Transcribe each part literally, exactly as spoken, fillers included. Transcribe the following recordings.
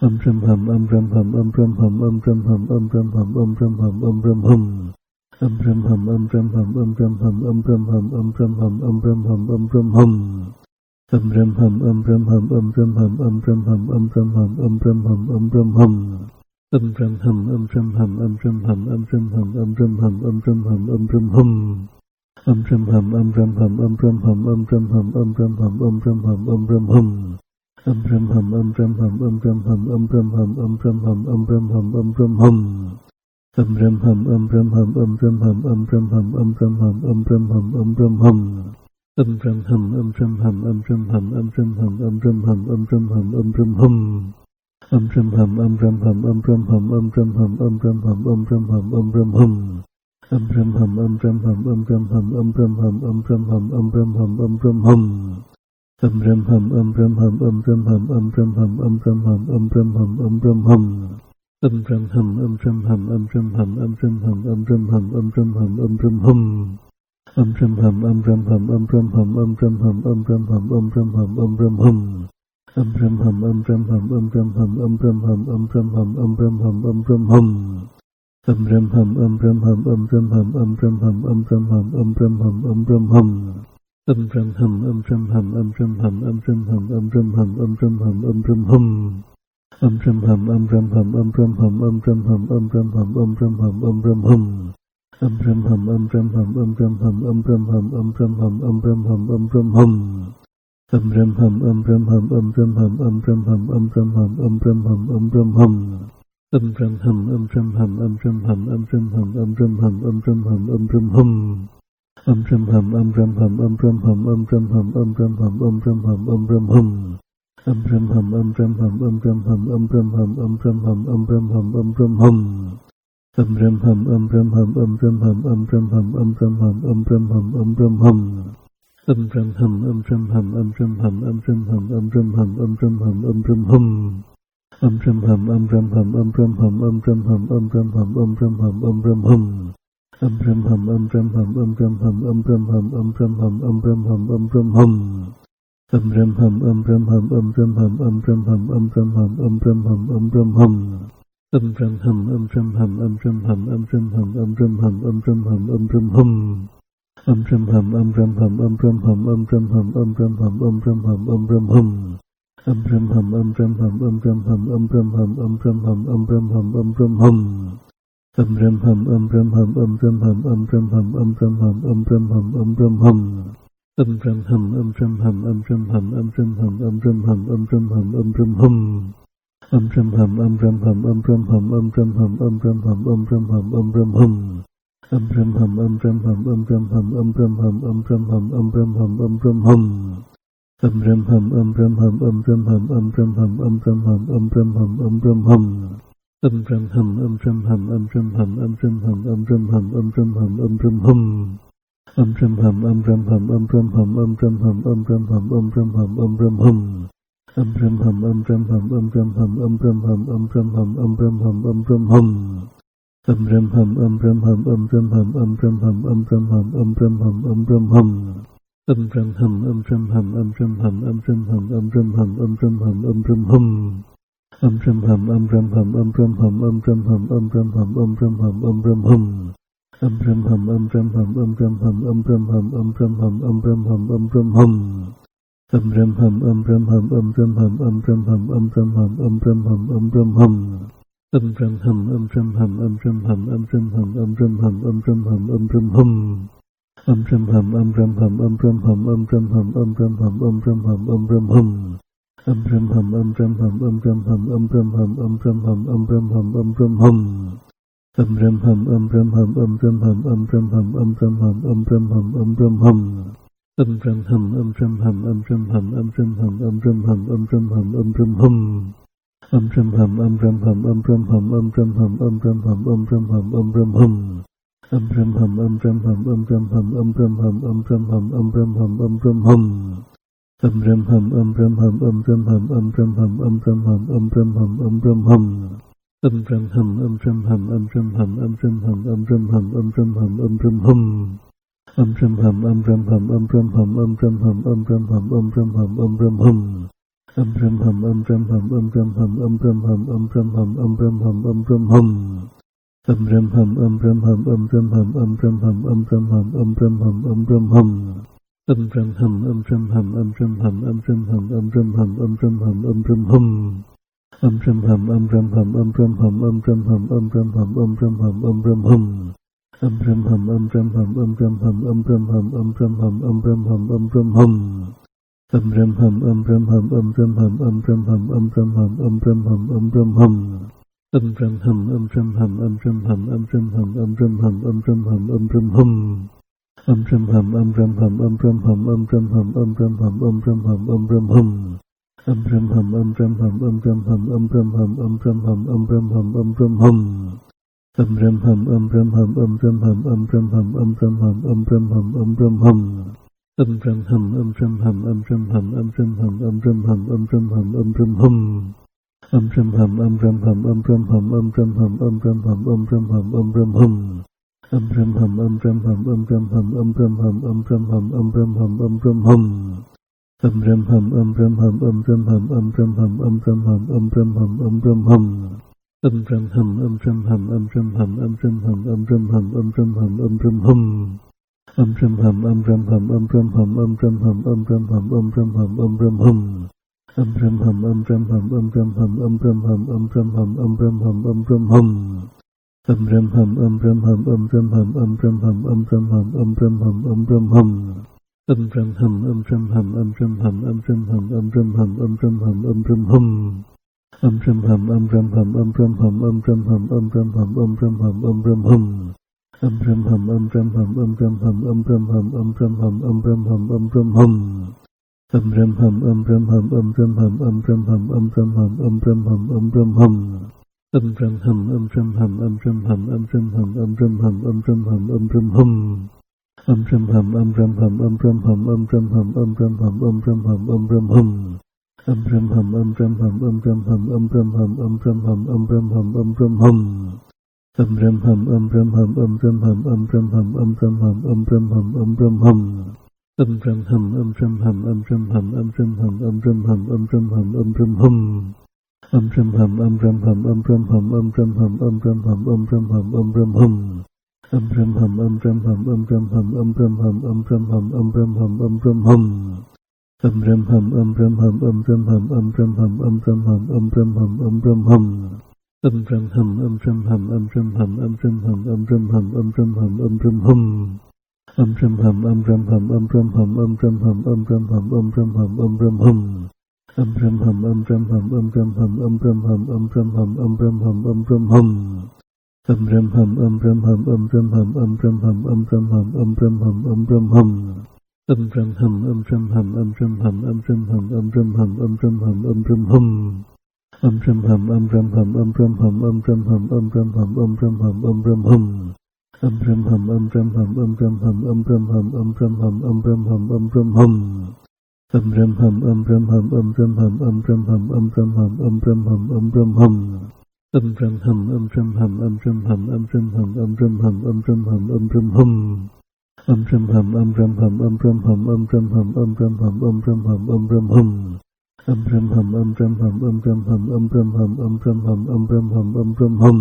Âm ram hầm âm ram hầm âm ram hầm âm ram hầm âm ram hầm âm ram hầm âm ram hầm. Âm ram hầm âm ram hầm âm ram hầm âm ram hầm âm ram hầm âm ram hầm âm ram hầm. Âm ram hầm âm ram hầm âm ram hầm âm ram hầm âm ram hầm âm ram hầm âm ram hầm. Âm ram hầm âm ram hầm âm ram hầm âm ram hầm âm ram hầm âm ram hầm âm ram hầm. Âm ram hầm âm ram hầm âm ram hầm âm ram hầm âm ram hầm âm ram hầm âm ram hầm. Âm ram hầm âm ram hầm âm ram hầm âm ram hầm âm ram hầm âm ram hầm âm ram hầm. Âm ram hầm âm ram hầm âm ram hầm âm ram hầm âm ram hầm âm ram hầm âm ram hầm. Âm ram hầm âm ram hầm âm ram hầm âm ram hầm âm ram hầm âm ram hầm âm ram hầm. Âm ram hầm âm ram hầm âm ram hầm âm ram hầm âm ram hầm âm ram hầm âm ram hầm. Âm ram hầm âm ram hầm âm ram hầm âm ram hầm âm ram hầm âm ram hầm âm ram hầm. Âm ram hầm âm ram hầm âm ram hầm âm ram hầm âm ram hầm âm ram hầm âm ram hầm. Âm ram hầm âm ram hầm âm ram hầm âm ram hầm âm ram hầm âm ram hầm âm ram hầm. Âm ram hầm âm ram hầm âm ram hầm âm ram hầm âm ram hầm âm ram hầm âm ram hầm. Âm ram hầm âm ram hầm âm ram hầm âm ram hầm âm ram hầm âm ram hầm âm ram hầm. Âm ram hầm âm ram hầm âm ram hầm âm ram hầm âm ram hầm âm ram hầm âm ram hầm. Âm ram hầm âm ram hầm âm ram hầm âm ram hầm âm ram hầm âm ram hầm âm ram hầm. Âm ram hầm âm ram hầm âm ram hầm âm ram hầm âm ram hầm âm ram hầm âm ram hầm. Âm ram hầm âm ram hầm âm ram hầm âm ram hầm âm ram hầm âm ram hầm âm ram hầm. Âm ram hầm âm ram hầm âm ram hầm âm ram hầm âm ram hầm âm ram hầm âm ram hầm. Âm ram hầm âm ram hầm âm ram hầm âm ram hầm âm ram hầm âm ram hầm âm ram hầm. Âm ram hầm âm ram hầm âm ram hầm âm ram hầm âm ram hầm âm ram hầm âm ram hầm. Âm ram hầm âm ram hầm âm ram hầm âm ram hầm âm ram hầm âm ram hầm âm ram hầm. Âm ram hầm âm ram hầm âm ram hầm âm ram hầm âm ram hầm âm ram hầm âm ram hầm. Âm ram hầm âm ram hầm âm ram hầm âm ram hầm âm ram hầm âm ram hầm âm ram hầm. Âm ram hầm âm ram hầm âm ram hầm âm ram hầm âm ram hầm âm ram hầm âm ram hầm. Âm ram hầm âm ram hầm âm ram hầm âm ram hầm âm ram hầm âm ram hầm âm ram hầm. Âm ram hầm âm ram hầm âm ram hầm âm ram hầm âm ram hầm âm ram hầm âm ram hầm. Âm ram hầm âm ram hầm âm ram hầm âm ram hầm âm ram hầm âm ram hầm âm ram hầm. Âm ram hầm âm ram hầm âm ram hầm âm ram hầm âm ram hầm âm ram hầm âm ram hầm. Âm ram hầm âm ram hầm âm ram hầm âm ram hầm âm ram hầm âm ram hầm âm ram hầm. Âm ram hầm âm ram hầm âm ram hầm âm ram hầm âm ram hầm âm ram hầm âm ram hầm. Âm ram hầm âm ram hầm âm ram hầm âm ram hầm âm ram hầm âm ram hầm âm ram hầm. Âm ram hầm âm ram hầm âm ram hầm âm ram hầm âm ram hầm âm ram hầm âm ram hầm. Âm ram hầm âm ram hầm âm ram hầm âm ram hầm âm ram hầm âm ram hầm âm ram hầm. Âm ram hầm âm ram hầm âm ram hầm âm ram hầm âm ram hầm âm ram hầm âm ram hầm. Âm ram hầm âm ram hầm âm ram hầm âm ram hầm âm ram hầm âm ram hầm âm ram hầm. Âm ram hầm âm ram hầm âm ram hầm âm ram hầm âm ram hầm âm ram hầm âm ram hầm. Âm ram hầm âm ram hầm âm ram hầm âm ram hầm âm ram hầm âm ram hầm âm ram hầm. Âm ram hầm âm ram hầm âm ram hầm âm ram hầm âm ram hầm âm ram hầm âm ram hầm. Âm ram hầm âm ram hầm âm ram hầm âm ram hầm âm ram hầm âm ram hầm âm ram hầm. Âm ram hầm âm ram hầm âm ram hầm âm ram hầm âm ram hầm âm ram hầm âm ram hầm. Âm ram hầm âm ram hầm âm ram hầm âm ram hầm âm ram hầm âm ram hầm âm ram hầm. Âm ram hầm âm ram hầm âm ram hầm âm ram hầm âm ram hầm âm ram hầm âm ram hầm. Âm ram hầm âm ram hầm âm ram hầm âm ram hầm âm ram hầm âm ram hầm âm ram hầm. Âm ram hầm âm ram hầm âm ram hầm âm ram hầm âm ram hầm âm ram hầm âm ram hầm. Âm ram hầm âm ram hầm âm ram hầm âm ram hầm âm ram hầm âm ram hầm âm ram hầm. Âm ram hầm âm ram hầm âm ram hầm âm ram hầm âm ram hầm âm ram hầm âm ram hầm. Âm ram hầm âm ram hầm âm ram hầm âm ram hầm âm ram hầm âm ram hầm âm ram hầm. Âm ram hầm âm ram hầm âm ram hầm âm ram hầm âm ram hầm âm ram hầm âm ram hầm. Âm ram hầm âm ram hầm âm ram hầm âm ram hầm âm ram hầm âm ram hầm âm ram hầm. Âm ram hầm âm ram hầm âm ram hầm âm ram hầm âm ram hầm âm ram hầm âm ram hầm. Âm ram hầm âm ram hầm âm ram hầm âm ram hầm âm ram hầm âm ram hầm âm ram hầm. Âm ram hầm âm ram hầm âm ram hầm âm ram hầm âm ram hầm âm ram hầm âm ram hầm. Âm ram hầm âm ram hầm âm ram hầm âm ram hầm âm ram hầm âm ram hầm âm ram hầm. Âm ram hầm âm ram hầm âm ram hầm âm ram hầm âm ram hầm âm ram hầm âm ram hầm. Âm ram hầm âm ram hầm âm ram hầm âm ram hầm âm ram hầm âm ram hầm âm ram hầm. Âm ram hầm âm ram hầm âm ram hầm âm ram hầm âm ram hầm âm ram hầm âm ram hầm. Âm ram hầm âm ram hầm âm ram hầm âm ram hầm âm ram hầm âm ram hầm âm ram hầm. Âm ram hầm âm ram hầm âm ram hầm âm ram hầm âm ram hầm âm ram hầm âm ram hầm. Âm ram hầm âm ram hầm âm ram hầm âm ram hầm âm ram hầm âm ram hầm âm ram hầm. Âm ram hầm âm ram hầm âm ram hầm âm ram hầm âm ram hầm âm ram hầm âm ram hầm. Âm ram hầm âm ram hầm âm ram hầm âm ram hầm âm ram hầm âm ram hầm âm ram hầm. Âm ram hầm âm ram hầm âm ram hầm âm ram hầm âm ram hầm âm ram hầm âm ram hầm. Âm ram hầm âm ram hầm âm ram hầm âm ram hầm âm ram hầm âm ram hầm âm ram hầm. Âm ram hầm âm ram hầm âm ram hầm âm ram hầm âm ram hầm âm ram hầm âm ram hầm. Âm ram hầm âm ram hầm âm ram hầm âm ram hầm âm ram hầm âm ram hầm âm ram hầm. Âm ram hầm âm ram hầm âm ram hầm âm ram hầm âm ram hầm âm ram hầm âm ram hầm. Âm ram hầm âm ram hầm âm ram hầm âm ram hầm âm ram hầm âm ram hầm âm ram hầm. Âm ram hầm âm ram hầm âm ram hầm âm ram hầm âm ram hầm âm ram hầm âm ram hầm. Âm ram hầm âm ram hầm âm ram hầm âm ram hầm âm ram hầm âm ram hầm âm ram hầm. Âm ram hầm âm ram hầm âm ram hầm âm ram hầm âm ram hầm âm ram hầm âm ram hầm. Âm ram hầm âm ram hầm âm ram hầm âm ram hầm âm ram hầm âm ram hầm âm ram hầm. Âm ram hầm âm ram hầm âm ram hầm âm ram hầm âm ram hầm âm ram hầm âm ram hầm. Âm ram hầm âm ram hầm âm ram hầm âm ram hầm âm ram hầm âm ram hầm âm ram hầm. Âm ram hầm âm ram hầm âm ram hầm âm ram hầm âm ram hầm âm ram hầm âm ram hầm. Âm ram hầm âm ram hầm âm ram hầm âm ram hầm âm ram hầm âm ram hầm âm ram hầm. Âm ram hầm âm ram hầm âm ram hầm âm ram hầm âm ram hầm âm ram hầm âm ram hầm. Âm ram hầm âm ram hầm âm ram hầm âm ram hầm âm ram hầm âm ram hầm âm ram hầm. Âm ram hầm âm ram hầm âm ram hầm âm ram hầm âm ram hầm âm ram hầm âm ram hầm. Âm ram hầm âm ram hầm âm ram hầm âm ram hầm âm ram hầm âm ram hầm âm ram hầm. Âm ram hầm âm ram hầm âm ram hầm âm ram hầm âm ram hầm âm ram hầm âm ram hầm. Âm ram hầm âm ram hầm âm ram hầm âm ram hầm âm ram hầm âm ram hầm âm ram hầm. Âm ram hầm âm ram hầm âm ram hầm âm ram hầm âm ram hầm âm ram hầm âm ram hầm. Âm ram hầm âm ram hầm âm ram hầm âm ram hầm âm ram hầm âm ram hầm âm ram hầm. Âm ram hầm âm ram hầm âm ram hầm âm ram hầm âm ram hầm âm ram hầm âm ram hầm. Âm ram hầm âm ram hầm âm ram hầm âm ram hầm âm ram hầm âm ram hầm âm ram hầm. Âm ram hầm âm ram hầm âm ram hầm âm ram hầm âm ram hầm âm ram hầm âm ram hầm. Âm ram hầm âm ram hầm âm ram hầm âm ram hầm âm ram hầm âm ram hầm âm ram hầm. Âm ram hầm âm ram hầm âm ram hầm âm ram hầm âm ram hầm âm ram hầm âm ram hầm. Âm ram hầm âm ram hầm âm ram hầm âm ram hầm âm ram hầm âm ram hầm âm ram hầm. Âm ram hầm âm ram hầm âm ram hầm âm ram hầm âm ram hầm âm ram hầm âm ram hầm. Âm ram hầm âm ram hầm âm ram hầm âm ram hầm âm ram hầm âm ram hầm âm ram hầm. Âm ram hầm âm ram hầm âm ram hầm âm ram hầm âm ram hầm âm ram hầm âm ram hầm. Âm ram hầm âm ram hầm âm ram hầm âm ram hầm âm ram hầm âm ram hầm âm ram hầm.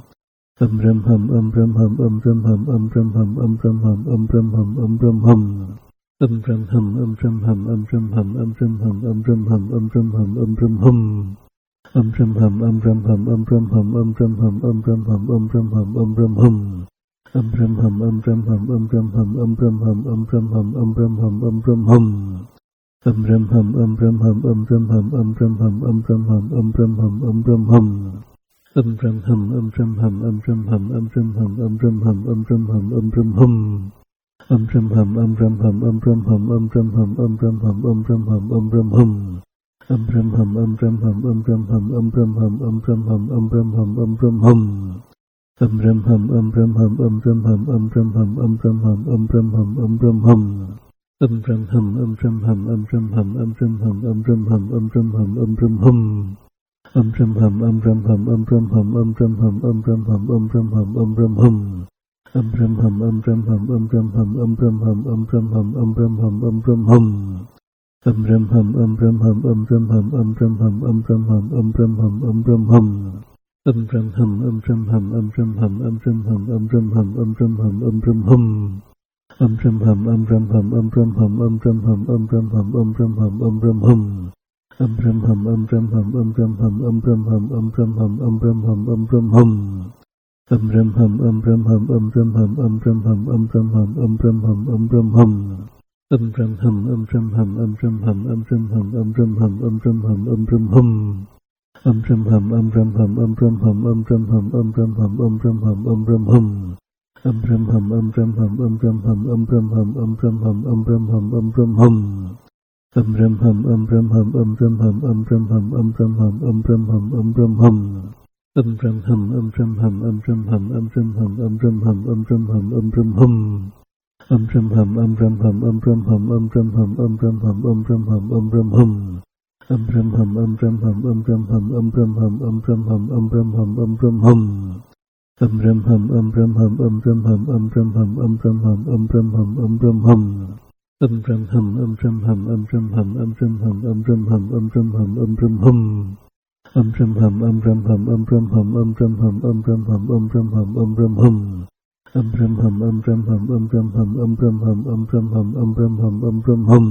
Âm ram hầm âm ram hầm âm ram hầm âm ram hầm âm ram hầm âm ram hầm âm ram hầm. Âm ram hầm âm ram hầm âm ram hầm âm ram hầm âm ram hầm âm ram hầm âm ram hầm. Âm ram hầm âm ram hầm âm ram hầm âm ram hầm âm ram hầm âm ram hầm âm ram hầm. Âm ram hầm âm ram hầm âm ram hầm âm ram hầm âm ram hầm âm ram hầm âm ram hầm. Âm ram hầm âm ram hầm âm ram hầm âm ram hầm âm ram hầm âm ram hầm âm ram hầm. Âm ram hầm âm ram hầm âm ram hầm âm ram hầm âm ram hầm âm ram hầm âm ram hầm. Âm ram hầm âm ram hầm âm ram hầm âm ram hầm âm ram hầm âm ram hầm âm ram hầm. Âm ram hầm âm ram hầm âm ram hầm âm ram hầm âm ram hầm âm ram hầm âm ram hầm. Âm ram hầm âm ram hầm âm ram hầm âm ram hầm âm ram hầm âm ram hầm âm ram hầm. Âm ram hầm âm ram hầm âm ram hầm âm ram hầm âm ram hầm âm ram hầm âm ram hầm. Âm ram hầm âm ram hầm âm ram hầm âm ram hầm âm ram hầm âm ram hầm âm ram hầm. Âm ram hầm âm ram hầm âm ram hầm âm ram hầm âm ram hầm âm ram hầm âm ram hầm. Âm râm hầm âm râm hầm âm râm hầm âm râm hầm âm râm hầm âm râm hầm âm râm hầm. Âm râm hầm âm râm hầm âm râm hầm âm râm hầm âm râm hầm âm râm hầm âm râm hầm. Âm râm hầm âm râm hầm âm râm hầm âm râm hầm âm râm hầm âm râm hầm âm râm hầm. Âm râm hầm âm râm hầm âm râm hầm âm râm hầm âm râm hầm âm râm hầm âm râm hầm. Âm râm hầm âm râm hầm âm râm hầm âm râm hầm âm râm hầm âm râm hầm âm râm hầm. Âm râm hầm âm râm hầm âm râm hầm âm râm hầm âm râm hầm âm râm hầm âm râm hầm. Âm râm hầm âm râm hầm âm râm hầm âm râm hầm âm râm hầm âm râm hầm âm râm hầm. Âm râm hầm âm râm hầm âm râm hầm âm râm hầm âm râm hầm âm râm hầm âm râm hầm. Âm râm hầm âm râm hầm âm râm hầm âm râm hầm âm râm hầm âm râm hầm âm râm hầm. Âm râm hầm âm râm hầm âm râm hầm âm râm hầm âm râm hầm âm râm hầm âm râm hầm. Âm râm hầm âm râm hầm âm râm hầm âm râm hầm âm râm hầm âm râm hầm âm râm hầm. Âm râm hầm âm râm hầm âm râm hầm âm râm hầm âm râm hầm âm râm hầm âm râm hầm. Âm râm hầm âm râm hầm âm râm hầm âm râm hầm âm râm hầm âm râm hầm âm râm hầm. Âm râm hầm âm râm hầm âm râm hầm âm râm hầm âm râm hầm âm râm hầm âm râm hầm. Âm râm hầm âm râm hầm âm râm hầm âm râm hầm âm râm hầm âm râm hầm âm râm hầm. Âm râm hầm âm râm hầm âm râm hầm âm râm hầm âm râm hầm âm râm hầm âm râm hầm.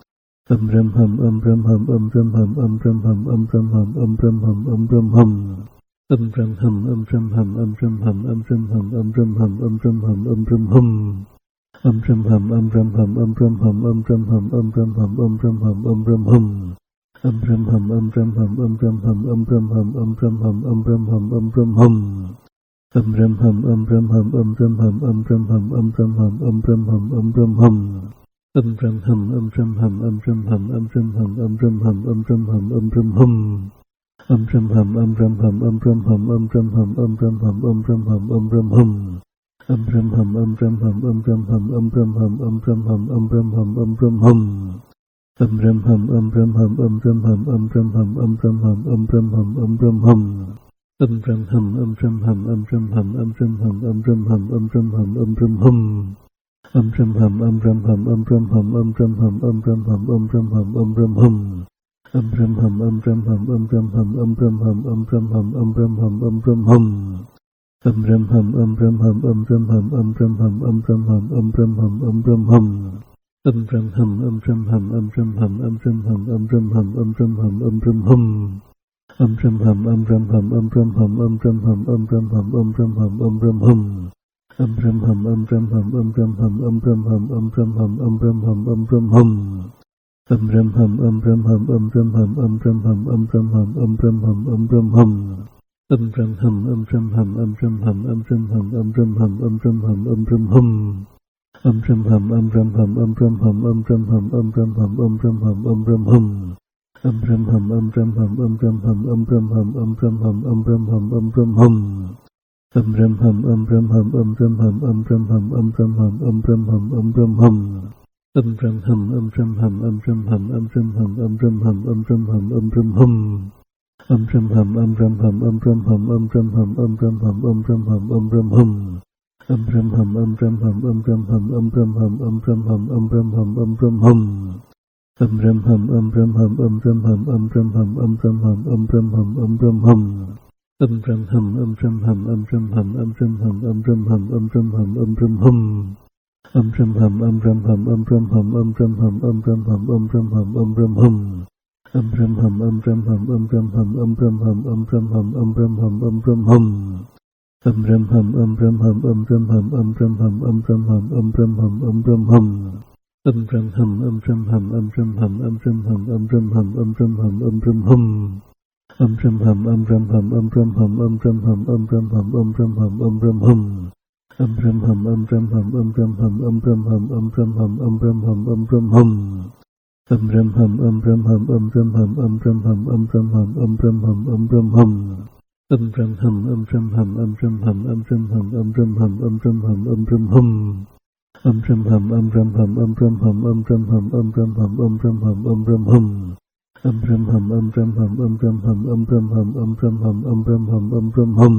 Âm râm hầm âm râm hầm âm râm hầm âm râm hầm âm râm hầm âm râm hầm âm râm hầm. Âm râm hầm âm râm hầm âm râm hầm âm râm hầm âm râm hầm âm râm hầm âm râm hầm. Âm râm hầm âm râm hầm âm râm hầm âm râm hầm âm râm hầm âm râm hầm âm râm hầm. Âm râm hầm âm râm hầm âm râm hầm âm râm hầm âm râm hầm âm râm hầm âm râm hầm. Âm râm hầm âm râm hầm âm râm hầm âm râm hầm âm râm hầm âm râm hầm âm râm hầm. Âm râm hầm âm râm hầm âm râm hầm âm râm hầm âm râm hầm âm râm hầm âm râm hầm. Âm râm hầm âm râm hầm âm râm hầm âm râm hầm âm râm hầm âm râm hầm âm râm hầm. Âm râm hầm âm râm hầm âm râm hầm âm râm hầm âm râm hầm âm râm hầm âm râm hầm. Âm râm hầm âm râm hầm âm râm hầm âm râm hầm âm râm hầm âm râm hầm âm râm hầm. Âm râm hầm âm râm hầm âm râm hầm âm râm hầm âm râm hầm âm râm hầm âm râm hầm. Âm râm hầm âm râm hầm âm râm hầm âm râm hầm âm râm hầm âm râm hầm âm râm hầm. Âm râm hầm âm râm hầm âm râm hầm âm râm hầm âm râm hầm âm râm hầm âm râm hầm. Âm râm hầm âm râm hầm âm râm hầm âm râm hầm âm râm hầm âm râm hầm âm râm hầm. Âm râm hầm âm râm hầm âm râm hầm âm râm hầm âm râm hầm âm râm hầm âm râm hầm. Âm râm hầm âm râm hầm âm râm hầm âm râm hầm âm râm hầm âm râm hầm âm râm hầm. Âm râm hầm âm râm hầm âm râm hầm âm râm hầm âm râm hầm âm râm hầm âm râm hầm. Âm râm hầm âm râm hầm âm râm hầm âm râm hầm âm râm hầm âm râm hầm âm râm hầm. Âm râm hầm âm râm hầm âm râm hầm âm râm hầm âm râm hầm âm râm hầm âm râm hầm. Âm râm hầm âm râm hầm âm râm hầm âm râm hầm âm râm hầm âm râm hầm âm râm hầm. Âm râm hầm âm râm hầm âm râm hầm âm râm hầm âm râm hầm âm râm hầm âm râm hầm. Âm râm hầm âm râm hầm âm râm hầm âm râm hầm âm râm hầm âm râm hầm âm râm hầm. Âm râm hầm âm râm hầm âm râm hầm âm râm hầm âm râm hầm âm râm hầm âm râm hầm. Âm râm hầm âm râm hầm âm râm hầm âm râm hầm âm râm hầm âm râm hầm âm râm hầm. Âm râm hầm âm râm hầm âm râm hầm âm râm hầm âm râm hầm âm râm hầm âm râm hầm. Âm râm hầm âm râm hầm âm râm hầm âm râm hầm âm râm hầm âm râm hầm âm râm hầm. Âm râm hầm âm râm hầm âm râm hầm âm râm hầm âm râm hầm âm râm hầm âm râm hầm. Âm râm hầm âm râm hầm âm râm hầm âm râm hầm âm râm hầm âm râm hầm âm râm hầm. Âm râm hầm âm râm hầm âm râm hầm âm râm hầm âm râm hầm âm râm hầm âm râm hầm. Âm râm hầm âm râm hầm âm râm hầm âm râm hầm âm râm hầm âm râm hầm âm râm hầm. Âm râm hầm âm râm hầm âm râm hầm âm râm hầm âm râm hầm âm râm hầm âm râm hầm. Âm râm hầm âm râm hầm âm râm hầm âm râm hầm âm râm hầm âm râm hầm âm râm hầm. Âm râm hầm âm râm hầm âm râm hầm âm râm hầm âm râm hầm âm râm hầm âm râm hầm. Âm râm hầm âm râm hầm âm râm hầm âm râm hầm âm râm hầm âm râm hầm âm râm hầm. Âm râm hầm âm râm hầm âm râm hầm âm râm hầm âm râm hầm âm râm hầm âm râm hầm. Âm râm hầm âm râm hầm âm râm hầm âm râm hầm âm râm hầm âm râm hầm âm râm hầm. Âm râm hầm âm râm hầm âm râm hầm âm râm hầm âm râm hầm âm râm hầm âm râm hầm.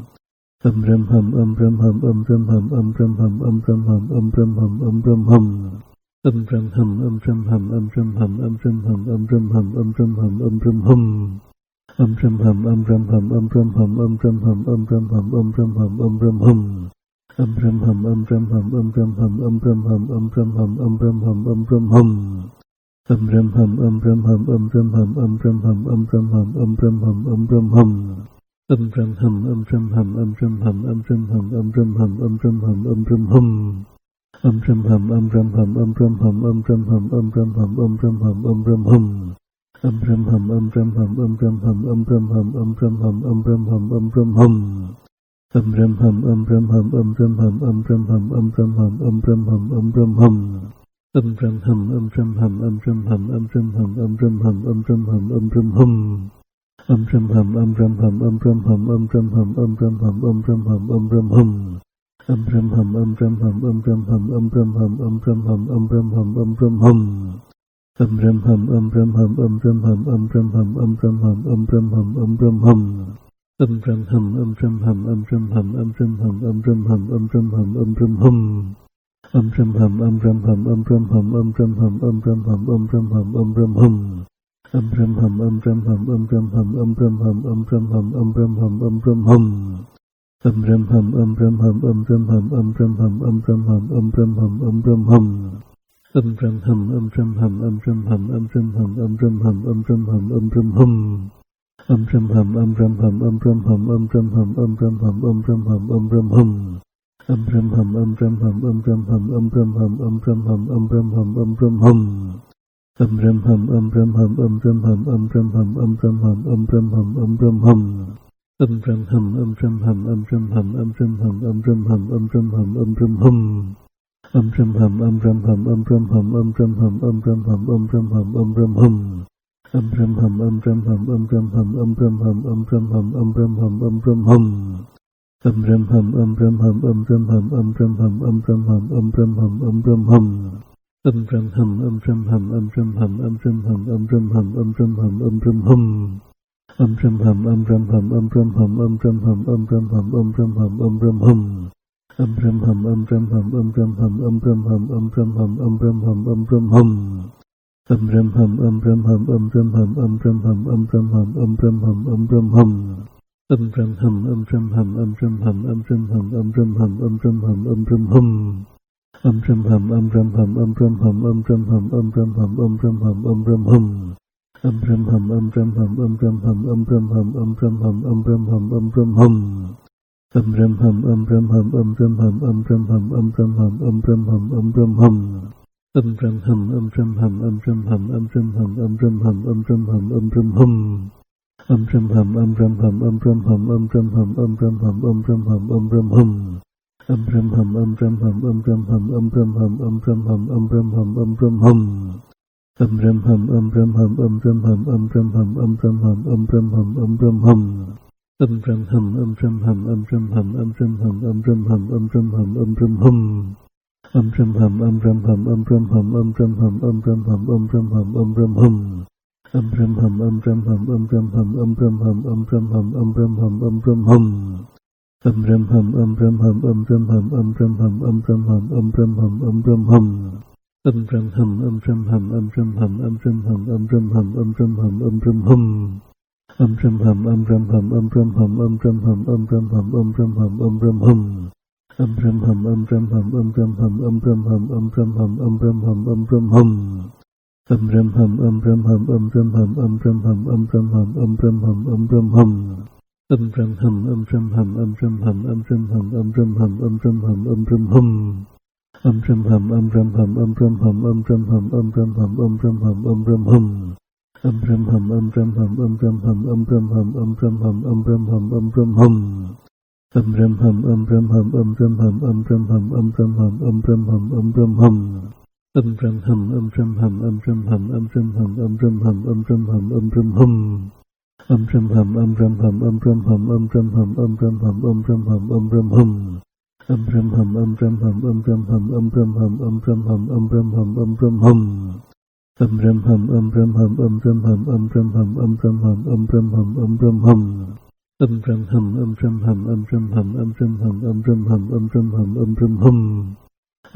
Âm râm hầm âm râm hầm âm râm hầm âm râm hầm âm râm hầm âm râm hầm âm râm hầm. Âm ram hum âm ram hum âm ram hum âm ram hum âm ram hum âm ram hum âm ram hum. Âm ram hum âm ram hum âm ram hum âm ram hum âm ram hum âm ram hum âm ram hum. Âm ram hum âm ram hum âm ram hum âm ram hum âm ram hum âm ram hum âm ram hum. Âm ram hum âm ram hum âm ram hum âm ram hum âm ram hum âm ram hum âm ram hum. Âm ram hum âm ram hum âm ram hum âm ram hum âm ram hum âm ram hum âm ram hum. Âm ram hum âm ram hum âm ram hum âm ram hum âm ram hum âm ram hum âm ram hum. Âm ram hum âm ram hum âm ram hum âm ram hum âm ram hum âm ram hum âm ram hum. Âm ram hum âm ram hum âm ram hum âm ram hum âm ram hum âm ram hum âm ram hum. Âm ram hum âm ram hum âm ram hum âm ram hum âm ram hum âm ram hum âm ram hum. Âm ram hum âm ram hum âm ram hum âm ram hum âm ram hum âm ram hum âm ram hum. Âm ram hum âm ram hum âm ram hum âm ram hum âm ram hum âm ram hum âm ram hum. Âm ram hum âm ram hum âm ram hum âm ram hum âm ram hum âm ram hum âm ram hum. Âm ram hum âm ram hum âm ram hum âm ram hum âm ram hum âm ram hum âm ram hum. Âm ram hum âm ram hum âm ram hum âm ram hum âm ram hum âm ram hum âm ram hum. Âm ram hum âm ram hum âm ram hum âm ram hum âm ram hum âm ram hum âm ram hum. Âm ram hum âm ram hum âm ram hum âm ram hum âm ram hum âm ram hum âm ram hum. Âm ram hum âm ram hum âm ram hum âm ram hum âm ram hum âm ram hum âm ram hum. Âm ram hum âm ram hum âm ram hum âm ram hum âm ram hum âm ram hum âm ram hum. Âm ram hum âm ram hum âm ram hum âm ram hum âm ram hum âm ram hum âm ram hum. Âm ram hum âm ram hum âm ram hum âm ram hum âm ram hum âm ram hum âm ram hum. Âm ram hum âm ram hum âm ram hum âm ram hum âm ram hum âm ram hum âm ram hum. Âm ram hum âm ram hum âm ram hum âm ram hum âm ram hum âm ram hum âm ram hum. Âm ram hum âm ram hum âm ram hum âm ram hum âm ram hum âm ram hum âm ram hum. Âm ram hum âm ram hum âm ram hum âm ram hum âm ram hum âm ram hum âm ram hum. Âm ram hum âm ram hum âm ram hum âm ram hum âm ram hum âm ram hum âm ram hum. Âm ram hum âm ram hum âm ram hum âm ram hum âm ram hum âm ram hum âm ram hum. Âm ram hum âm ram hum âm ram hum âm ram hum âm ram hum âm ram hum âm ram hum. Âm ram hum âm ram hum âm ram hum âm ram hum âm ram hum âm ram hum âm ram hum. Âm ram hum âm ram hum âm ram hum âm ram hum âm ram hum âm ram hum âm ram hum. Âm ram hum âm ram hum âm ram hum âm ram hum âm ram hum âm ram hum âm ram hum. Âm ram hum âm ram hum âm ram hum âm ram hum âm ram hum âm ram hum âm ram hum. Âm ram hum âm ram hum âm ram hum âm ram hum âm ram hum âm ram hum âm ram hum. Âm ram hum âm ram hum âm ram hum âm ram hum âm ram hum âm ram hum âm ram hum. Âm ram hum âm ram hum âm ram hum âm ram hum âm ram hum âm ram hum âm ram hum. Âm ram hum âm ram hum âm ram hum âm ram hum âm ram hum âm ram hum âm ram hum. Âm ram hum âm ram hum âm ram hum âm ram hum âm ram hum âm ram hum âm ram hum. Âm ram hum âm ram hum âm ram hum âm ram hum âm ram hum âm ram hum âm ram hum. Âm ram hum âm ram hum âm ram hum âm ram hum âm ram hum âm ram hum âm ram hum. Âm ram hum âm ram hum âm ram hum âm ram hum âm ram hum âm ram hum âm ram hum. Âm ram hum âm ram hum âm ram hum âm ram hum âm ram hum âm ram hum âm ram hum. Âm ram hum âm ram hum âm ram hum âm ram hum âm ram hum âm ram hum âm ram hum. Âm ram hum âm ram hum âm ram hum âm ram hum âm ram hum âm ram hum âm ram hum. Âm ram hum âm ram hum âm ram hum âm ram hum âm ram hum âm ram hum âm ram hum. Âm ram hum âm ram hum âm ram hum âm ram hum âm ram hum âm ram hum âm ram hum. Âm ram hum âm ram hum âm ram hum âm ram hum âm ram hum âm ram hum âm ram hum. Âm ram hum âm ram hum âm ram hum âm ram hum âm ram hum âm ram hum âm ram hum. Âm ram hum âm ram hum âm ram hum âm ram hum âm ram hum âm ram hum âm ram hum. Âm ram hum âm ram hum âm ram hum âm ram hum âm ram hum âm ram hum âm ram hum. Âm ram hum âm ram hum âm ram hum âm ram hum âm ram hum âm ram hum âm ram hum. Âm ram hum âm ram hum âm ram hum âm ram hum âm ram hum âm ram hum âm ram hum. Âm ram hum âm ram hum âm ram hum âm ram hum âm ram hum âm ram hum âm ram hum. Âm ram hum âm ram hum âm ram hum âm ram hum âm ram hum âm ram hum âm ram hum. Âm ram hum âm ram hum âm ram hum âm ram hum âm ram hum âm ram hum âm ram hum.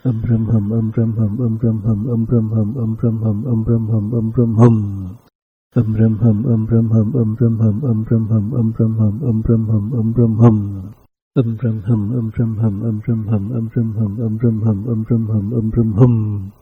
Âm râm hầm âm râm hầm âm râm hầm âm râm hầm âm râm hầm âm râm hầm âm râm hầm. Âm râm hầm âm râm hầm âm râm hầm âm râm hầm âm râm hầm âm râm hầm âm râm hầm. Âm râm hầm âm râm hầm âm râm hầm âm râm hầm âm râm hầm âm râm hầm âm râm hầm.